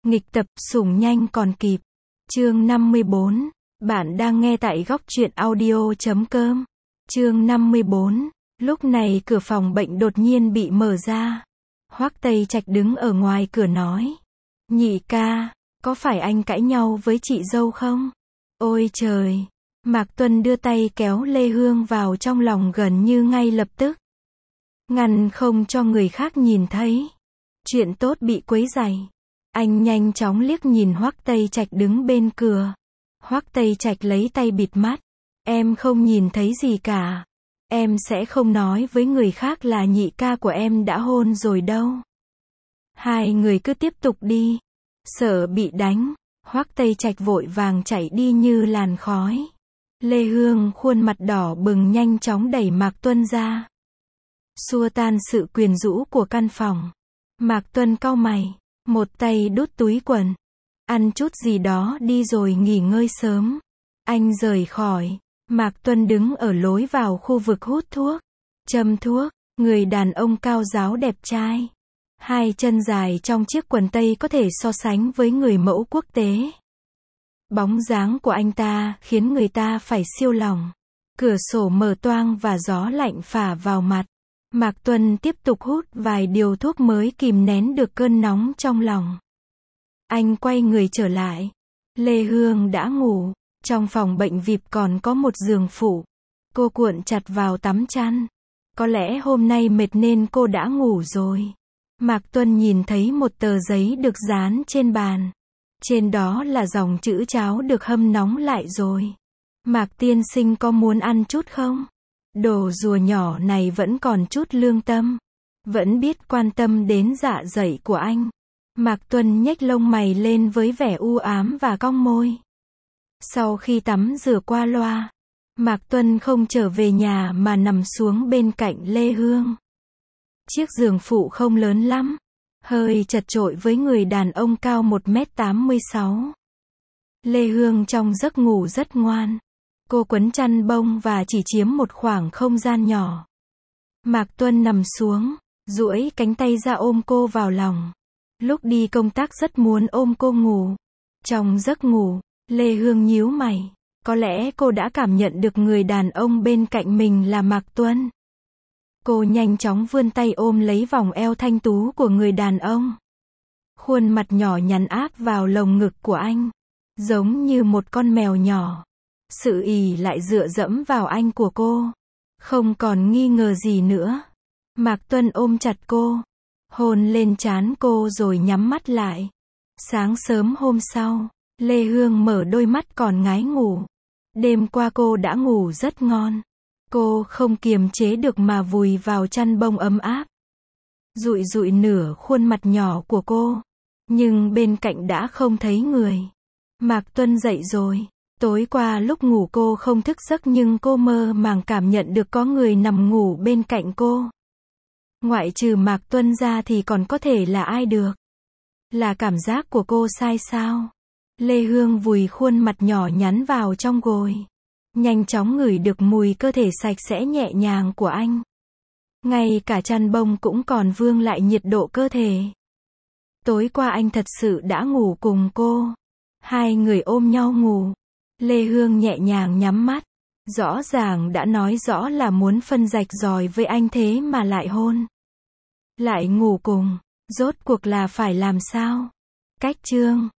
Nghịch tập, sủng nhanh còn kịp. Chương 54. Bạn đang nghe tại góc truyện audio.com. Chương 54. Lúc này cửa phòng bệnh đột nhiên bị mở ra. Hoắc Tây Trạch đứng ở ngoài cửa nói. Nhị ca, có phải anh cãi nhau với chị dâu không? Ôi trời! Mạc Tuân đưa tay kéo Lê Hương vào trong lòng gần như ngay lập tức. Ngăn không cho người khác nhìn thấy. Chuyện tốt bị quấy rầy. Anh nhanh chóng liếc nhìn Hoắc Tây Trạch đứng bên cửa. Hoắc Tây Trạch lấy tay bịt mắt. Em không nhìn thấy gì cả. Em sẽ không nói với người khác là nhị ca của em đã hôn rồi đâu. Hai người cứ tiếp tục đi. Sợ bị đánh, Hoắc Tây Trạch vội vàng chạy đi như làn khói. Lê Hương khuôn mặt đỏ bừng nhanh chóng đẩy Mạc Tuân ra. Xua tan sự quyến rũ của căn phòng. Mạc Tuân cau mày, một tay đút túi quần. Ăn chút gì đó đi rồi nghỉ ngơi sớm. Anh rời khỏi. Mạc Tuân đứng ở lối vào khu vực hút thuốc. Châm thuốc, người đàn ông cao ráo đẹp trai. Hai chân dài trong chiếc quần tây có thể so sánh với người mẫu quốc tế. Bóng dáng của anh ta khiến người ta phải siêu lòng. Cửa sổ mở toang và gió lạnh phả vào mặt. Mạc Tuân tiếp tục hút vài điều thuốc mới kìm nén được cơn nóng trong lòng. Anh quay người trở lại. Lê Hương đã ngủ. Trong phòng bệnh VIP còn có một giường phụ. Cô cuộn chặt vào tấm chăn. Có lẽ hôm nay mệt nên cô đã ngủ rồi. Mạc Tuân nhìn thấy một tờ giấy được dán trên bàn. Trên đó là dòng chữ cháo được hâm nóng lại rồi. Mạc tiên sinh có muốn ăn chút không? Đồ rùa nhỏ này vẫn còn chút lương tâm. Vẫn biết quan tâm đến dạ dày của anh. Mạc Tuân nhếch lông mày lên với vẻ u ám và cong môi. Sau khi tắm rửa qua loa, Mạc Tuân không trở về nhà mà nằm xuống bên cạnh Lê Hương. Chiếc giường phụ không lớn lắm, hơi chật chội với người đàn ông cao 1m86. Lê Hương trong giấc ngủ rất ngoan. Cô quấn chăn bông và chỉ chiếm một khoảng không gian nhỏ. Mạc Tuân nằm xuống, duỗi cánh tay ra ôm cô vào lòng. Lúc đi công tác rất muốn ôm cô ngủ. Trong giấc ngủ, Lê Hương nhíu mày. Có lẽ cô đã cảm nhận được người đàn ông bên cạnh mình là Mạc Tuân. Cô nhanh chóng vươn tay ôm lấy vòng eo thanh tú của người đàn ông. Khuôn mặt nhỏ nhắn áp vào lồng ngực của anh. Giống như một con mèo nhỏ. Sự ỷ lại dựa dẫm vào anh của cô. Không còn nghi ngờ gì nữa. Mạc Tuân ôm chặt cô. Hôn lên trán cô rồi nhắm mắt lại. Sáng sớm hôm sau, Lê Hương mở đôi mắt còn ngái ngủ. Đêm qua cô đã ngủ rất ngon. Cô không kiềm chế được mà vùi vào chăn bông ấm áp. Dụi dụi nửa khuôn mặt nhỏ của cô. Nhưng bên cạnh đã không thấy người. Mạc Tuân dậy rồi. Tối qua lúc ngủ cô không thức giấc nhưng cô mơ màng cảm nhận được có người nằm ngủ bên cạnh cô. Ngoại trừ Mạc Tuân ra thì còn có thể là ai được? Là cảm giác của cô sai sao? Lê Hương vùi khuôn mặt nhỏ nhắn vào trong gối. Nhanh chóng ngửi được mùi cơ thể sạch sẽ nhẹ nhàng của anh. Ngay cả chăn bông cũng còn vương lại nhiệt độ cơ thể. Tối qua anh thật sự đã ngủ cùng cô. Hai người ôm nhau ngủ. Lê Hương nhẹ nhàng nhắm mắt. Rõ ràng đã nói rõ là muốn phân rạch ròi với anh thế mà lại hôn. Lại ngủ cùng. Rốt cuộc là phải làm sao? Cách chương